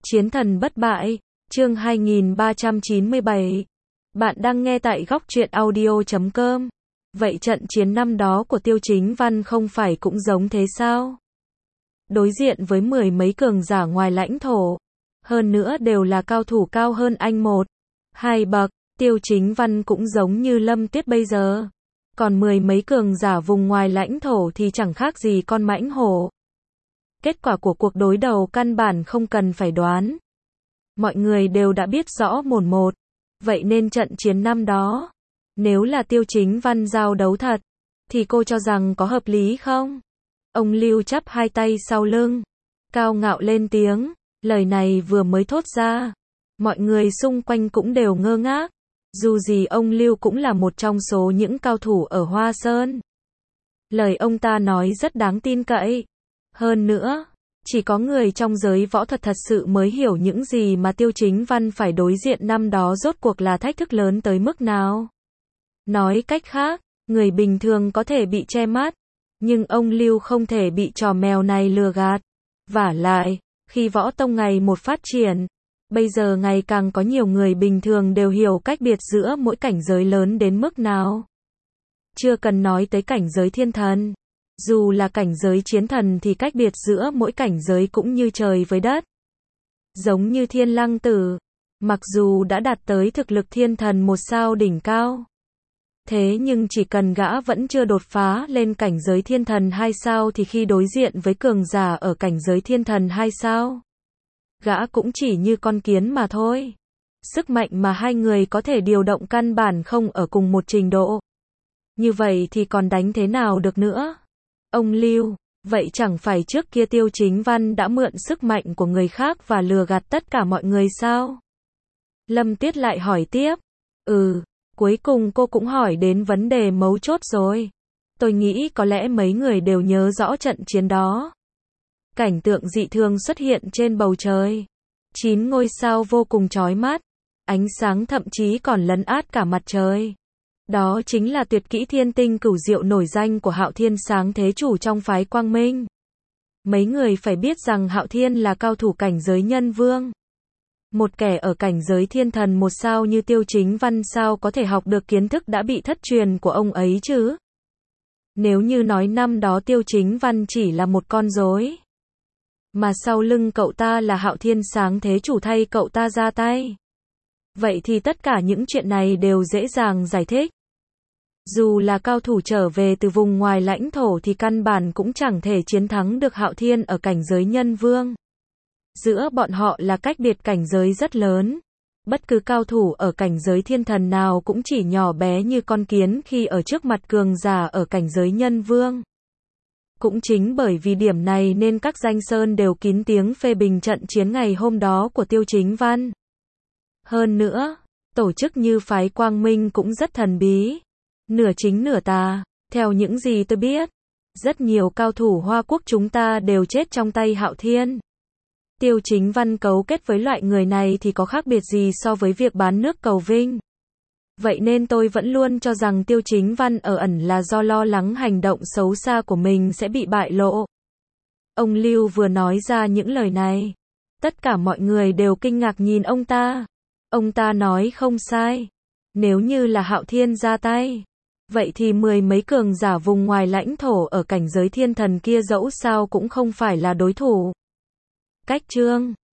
Chiến thần bất bại, chương 2397. Bạn đang nghe tại góc truyện audio.com. Vậy trận chiến năm đó của Tiêu Chính Văn không phải cũng giống thế sao? Đối diện với mười mấy cường giả ngoài lãnh thổ, hơn nữa đều là cao thủ cao hơn anh một, hai bậc, Tiêu Chính Văn cũng giống như Lâm Tuyết bây giờ. Còn mười mấy cường giả vùng ngoài lãnh thổ thì chẳng khác gì con mãnh hổ. Kết quả của cuộc đối đầu căn bản không cần phải đoán. Mọi người đều đã biết rõ mồn một. Vậy nên trận chiến năm đó, nếu là Tiêu Chính Văn giao đấu thật, thì cô cho rằng có hợp lý không? Ông Lưu chắp hai tay sau lưng, cao ngạo lên tiếng, lời này vừa mới thốt ra. Mọi người xung quanh cũng đều ngơ ngác. Dù gì ông Lưu cũng là một trong số những cao thủ ở Hoa Sơn. Lời ông ta nói rất đáng tin cậy. Hơn nữa, chỉ có người trong giới võ thuật thật sự mới hiểu những gì mà Tiêu Chính Văn phải đối diện năm đó rốt cuộc là thách thức lớn tới mức nào. Nói cách khác, người bình thường có thể bị che mắt, nhưng ông Lưu không thể bị trò mèo này lừa gạt. Vả lại, khi võ tông ngày một phát triển, bây giờ ngày càng có nhiều người bình thường đều hiểu cách biệt giữa mỗi cảnh giới lớn đến mức nào. Chưa cần nói tới cảnh giới thiên thần. Dù là cảnh giới chiến thần thì cách biệt giữa mỗi cảnh giới cũng như trời với đất. Giống như Thiên Lăng Tử, mặc dù đã đạt tới thực lực thiên thần một sao đỉnh cao, thế nhưng chỉ cần gã vẫn chưa đột phá lên cảnh giới thiên thần hai sao thì khi đối diện với cường giả ở cảnh giới thiên thần hai sao, gã cũng chỉ như con kiến mà thôi. Sức mạnh mà hai người có thể điều động căn bản không ở cùng một trình độ. Như vậy thì còn đánh thế nào được nữa? Ông Lưu, vậy chẳng phải trước kia Tiêu Chính Văn đã mượn sức mạnh của người khác và lừa gạt tất cả mọi người sao? Lâm Tuyết lại hỏi tiếp. Cuối cùng cô cũng hỏi đến vấn đề mấu chốt rồi. Tôi nghĩ có lẽ mấy người đều nhớ rõ trận chiến đó. Cảnh tượng dị thường xuất hiện trên bầu trời. 9 ngôi sao vô cùng chói mắt. Ánh sáng thậm chí còn lấn át cả mặt trời. Đó chính là tuyệt kỹ thiên tinh cửu diệu nổi danh của Hạo Thiên Sáng Thế Chủ trong phái Quang Minh. Mấy người phải biết rằng Hạo Thiên là cao thủ cảnh giới nhân vương. Một kẻ ở cảnh giới thiên thần một sao như Tiêu Chính Văn sao có thể học được kiến thức đã bị thất truyền của ông ấy chứ? Nếu như nói năm đó Tiêu Chính Văn chỉ là một con rối, mà sau lưng cậu ta là Hạo Thiên Sáng Thế Chủ thay cậu ta ra tay, vậy thì tất cả những chuyện này đều dễ dàng giải thích. Dù là cao thủ trở về từ vùng ngoài lãnh thổ thì căn bản cũng chẳng thể chiến thắng được Hạo Thiên ở cảnh giới nhân vương. Giữa bọn họ là cách biệt cảnh giới rất lớn. Bất cứ cao thủ ở cảnh giới thiên thần nào cũng chỉ nhỏ bé như con kiến khi ở trước mặt cường giả ở cảnh giới nhân vương. Cũng chính bởi vì điểm này nên các danh sơn đều kín tiếng phê bình trận chiến ngày hôm đó của Tiêu Chính Văn. Hơn nữa, tổ chức như phái Quang Minh cũng rất thần bí. Nửa chính nửa tà, theo những gì tôi biết, rất nhiều cao thủ Hoa Quốc chúng ta đều chết trong tay Hạo Thiên. Tiêu Chính Văn cấu kết với loại người này thì có khác biệt gì so với việc bán nước cầu vinh. Vậy nên tôi vẫn luôn cho rằng Tiêu Chính Văn ở ẩn là do lo lắng hành động xấu xa của mình sẽ bị bại lộ. Ông Lưu vừa nói ra những lời này, tất cả mọi người đều kinh ngạc nhìn ông ta. Ông ta nói không sai. Nếu như là Hạo Thiên ra tay, vậy thì mười mấy cường giả vùng ngoài lãnh thổ ở cảnh giới thiên thần kia dẫu sao cũng không phải là đối thủ. Cách chương